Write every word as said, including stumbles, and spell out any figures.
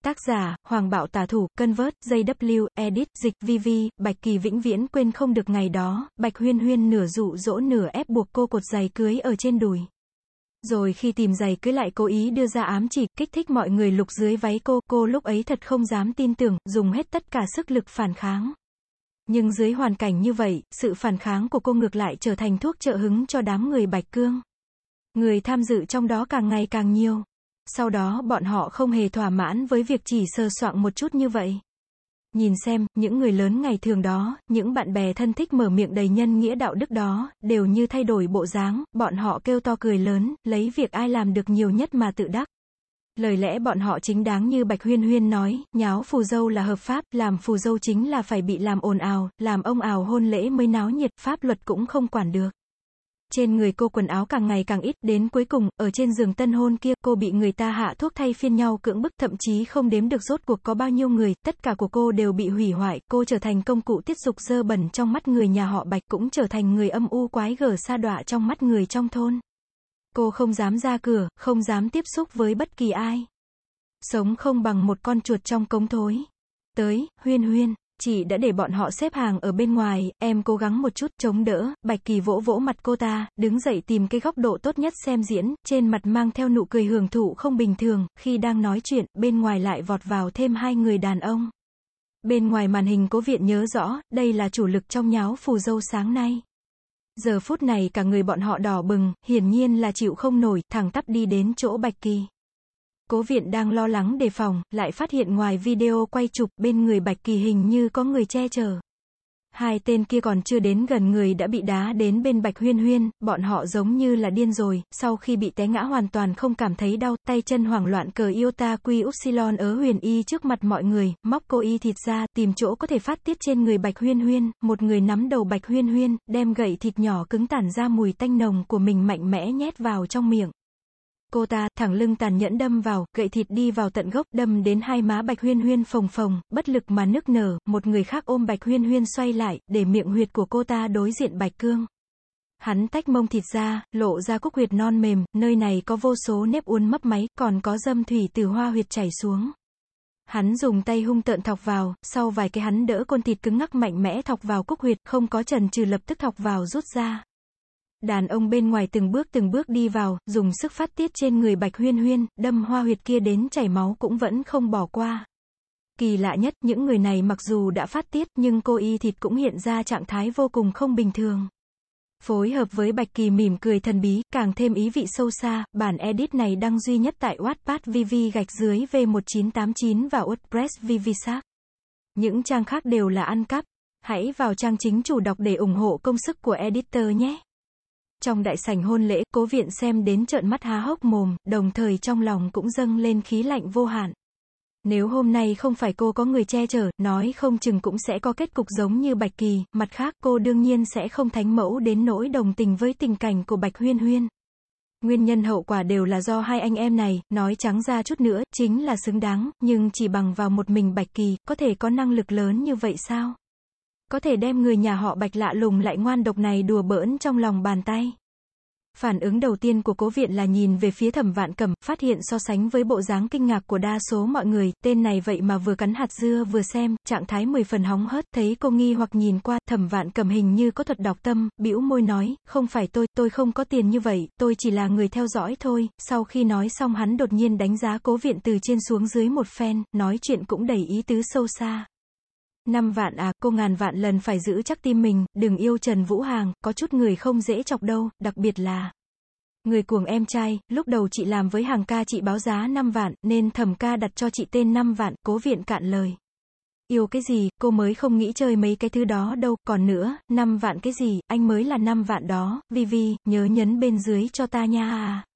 Tác giả, Hoàng Bạo Tả Thủ, Convert, gi vê, Edit, Dịch, vê vê, Bạch Kỳ vĩnh viễn quên không được ngày đó, Bạch Huyên Huyên nửa dụ dỗ nửa ép buộc cô cột giày cưới ở trên đùi. Rồi khi tìm giày cưới lại cố ý đưa ra ám chỉ, kích thích mọi người lục dưới váy cô, cô lúc ấy thật không dám tin tưởng, dùng hết tất cả sức lực phản kháng. Nhưng dưới hoàn cảnh như vậy, sự phản kháng của cô ngược lại trở thành thuốc trợ hứng cho đám người Bạch Cương. Người tham dự trong đó càng ngày càng nhiều. Sau đó bọn họ không hề thỏa mãn với việc chỉ sờ soạng một chút như vậy. Nhìn xem, những người lớn ngày thường đó, những bạn bè thân thích mở miệng đầy nhân nghĩa đạo đức đó, đều như thay đổi bộ dáng, bọn họ kêu to cười lớn, lấy việc ai làm được nhiều nhất mà tự đắc. Lời lẽ bọn họ chính đáng như Bạch Huyên Huyên nói, nháo phù dâu là hợp pháp, làm phù dâu chính là phải bị làm ồn ào, làm ông ào hôn lễ mới náo nhiệt, pháp luật cũng không quản được. Trên người cô quần áo càng ngày càng ít, đến cuối cùng, ở trên giường tân hôn kia, cô bị người ta hạ thuốc thay phiên nhau cưỡng bức, thậm chí không đếm được rốt cuộc có bao nhiêu người, tất cả của cô đều bị hủy hoại, cô trở thành công cụ tiết dục dơ bẩn trong mắt người nhà họ Bạch, cũng trở thành người âm u quái gở sa đọa trong mắt người trong thôn. Cô không dám ra cửa, không dám tiếp xúc với bất kỳ ai. Sống không bằng một con chuột trong cống thối. Tới, Huyên Huyên. Chị đã để bọn họ xếp hàng ở bên ngoài, em cố gắng một chút, chống đỡ. Bạch Kỳ vỗ vỗ mặt cô ta, đứng dậy tìm cái góc độ tốt nhất xem diễn, trên mặt mang theo nụ cười hưởng thụ không bình thường, khi đang nói chuyện, bên ngoài lại vọt vào thêm hai người đàn ông. Bên ngoài màn hình Cố Viện nhớ rõ, đây là chủ lực trong nháo phù dâu sáng nay. Giờ phút này cả người bọn họ đỏ bừng, hiển nhiên là chịu không nổi, thẳng tắp đi đến chỗ Bạch Kỳ. Cố Viện đang lo lắng đề phòng, lại phát hiện ngoài video quay chụp, bên người Bạch Kỳ hình như có người che chở. Hai tên kia còn chưa đến gần người đã bị đá đến bên Bạch Huyên Huyên, bọn họ giống như là điên rồi, sau khi bị té ngã hoàn toàn không cảm thấy đau, tay chân hoảng loạn cờ Iota Quy Upsilon ớ huyền y trước mặt mọi người, móc cô y thịt ra, tìm chỗ có thể phát tiết trên người Bạch Huyên Huyên, một người nắm đầu Bạch Huyên Huyên, đem gậy thịt nhỏ cứng tản ra mùi tanh nồng của mình mạnh mẽ nhét vào trong miệng. Cô ta, thẳng lưng tàn nhẫn đâm vào, gậy thịt đi vào tận gốc, đâm đến hai má Bạch Huyên Huyên phồng phồng, bất lực mà nức nở, một người khác ôm Bạch Huyên Huyên xoay lại, để miệng huyệt của cô ta đối diện Bạch Cương. Hắn tách mông thịt ra, lộ ra cúc huyệt non mềm, nơi này có vô số nếp uốn mấp máy, còn có dâm thủy từ hoa huyệt chảy xuống. Hắn dùng tay hung tợn thọc vào, sau vài cái hắn đỡ côn thịt cứng ngắc mạnh mẽ thọc vào cúc huyệt, không có chần chừ lập tức thọc vào rút ra. Đàn ông bên ngoài từng bước từng bước đi vào, dùng sức phát tiết trên người Bạch Huyên Huyên, đâm hoa huyệt kia đến chảy máu cũng vẫn không bỏ qua. Kỳ lạ nhất, những người này mặc dù đã phát tiết, nhưng cô y thịt cũng hiện ra trạng thái vô cùng không bình thường. Phối hợp với Bạch Kỳ mỉm cười thần bí, càng thêm ý vị sâu xa, bản edit này đăng duy nhất tại Wattpad vê vê gạch dưới V một chín tám chín và WordPress vê vê Shark. Những trang khác đều là ăn cắp. Hãy vào trang chính chủ đọc để ủng hộ công sức của editor nhé. Trong đại sảnh hôn lễ, Cố Viện xem đến trợn mắt há hốc mồm, đồng thời trong lòng cũng dâng lên khí lạnh vô hạn. Nếu hôm nay không phải cô có người che chở, nói không chừng cũng sẽ có kết cục giống như Bạch Kỳ, mặt khác cô đương nhiên sẽ không thánh mẫu đến nỗi đồng tình với tình cảnh của Bạch Huyên Huyên. Nguyên nhân hậu quả đều là do hai anh em này, nói trắng ra chút nữa, chính là xứng đáng, nhưng chỉ bằng vào một mình Bạch Kỳ, có thể có năng lực lớn như vậy sao? Có thể đem người nhà họ Bạch lạ lùng lại ngoan độc này đùa bỡn trong lòng bàn tay. Phản ứng đầu tiên của Cố Viện là nhìn về phía Thẩm Vạn Cẩm, phát hiện so sánh với bộ dáng kinh ngạc của đa số mọi người, tên này vậy mà vừa cắn hạt dưa vừa xem, trạng thái mười phần hóng hớt, thấy cô nghi hoặc nhìn qua, Thẩm Vạn Cẩm hình như có thuật đọc tâm, bĩu môi nói, không phải tôi, tôi không có tiền như vậy, tôi chỉ là người theo dõi thôi. Sau khi nói xong hắn đột nhiên đánh giá Cố Viện từ trên xuống dưới một phen, nói chuyện cũng đầy ý tứ sâu xa. Năm vạn à, cô ngàn vạn lần phải giữ chắc tim mình, đừng yêu Trần Vũ Hàng, có chút người không dễ chọc đâu, đặc biệt là người cuồng em trai. Lúc đầu chị làm với Hàng ca chị báo giá năm vạn, nên Thẩm ca đặt cho chị tên năm vạn, Cố Viện cạn lời. Yêu cái gì, cô mới không nghĩ chơi mấy cái thứ đó đâu, còn nữa, năm vạn cái gì, anh mới là năm vạn đó, Vi Vi, nhớ nhấn bên dưới cho ta nha à.